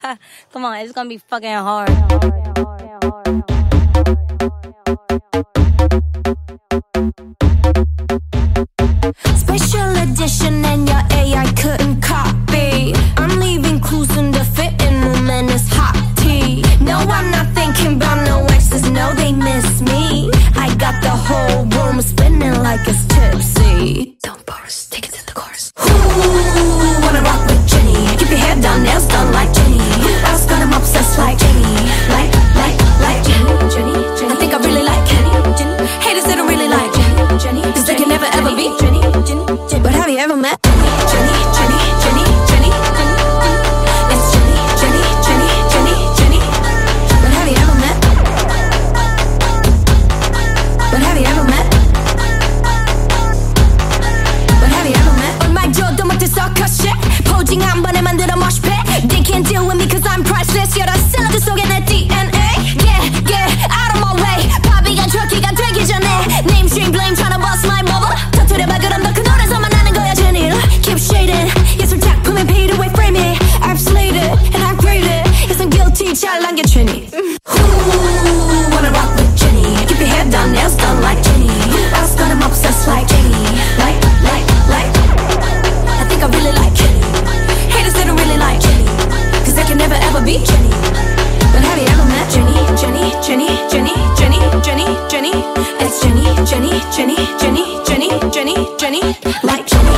Come on, it's gonna be fucking hard. Special edition and your AI couldn't copy. I'm leaving clues in the fitting room and it's hot tea. No, I'm not thinking about no exes, no, they miss me. I got the whole room spinning like it's tipsy. Don't pause, take it to the chorus. Ooh, wanna rock with Jenny. Keep your hair done, nails done like Jenny. Who else got 'em obsessed like Jenny? Like Jenny. I think I really like Jenny. Haters that don't really like Jenny. Cause they can never ever be Jenny. But have you ever met Jenny? It's Jenny. But have you ever met? But have you ever met? But have you ever met? 얼마 줘도 못해 sucker shit. 포징 한 번에 만들어 mosh pit. They can't deal with me cause I'm priceless. 여러 샐러드 속에 내 DNA. Yeah, out of my way. 바비가 트럭키가 되기 전에 name stream blame tryna bust my bubble. 터뜨려봐 그럼 너 그 노래에서만 나는 거야 Jenny. Keep shading. 예술 작품에 paid away frame it. I've slayed it and I've graded. Yes I'm guilty 잘난 게 Jenny. Ooh, wanna rock with Jenny. Keep your hair done, nails done like Jenny. Who else got 'em obsessed like Jenny? Like. I think I really like Jenny. Haters they don't really like Jenny. Cause they can never ever be Jenny. But have you ever met Jenny? It's Jenny. Like Jenny.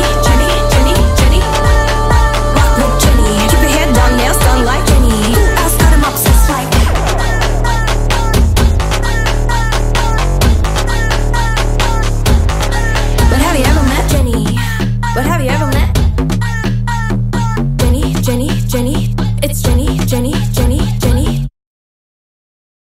Rock with Jenny. Keep your hair done, nails done like Jenny. Who else got 'em obsessed like? But have you ever met Jenny? But have you ever met Jenny? It's Jenny.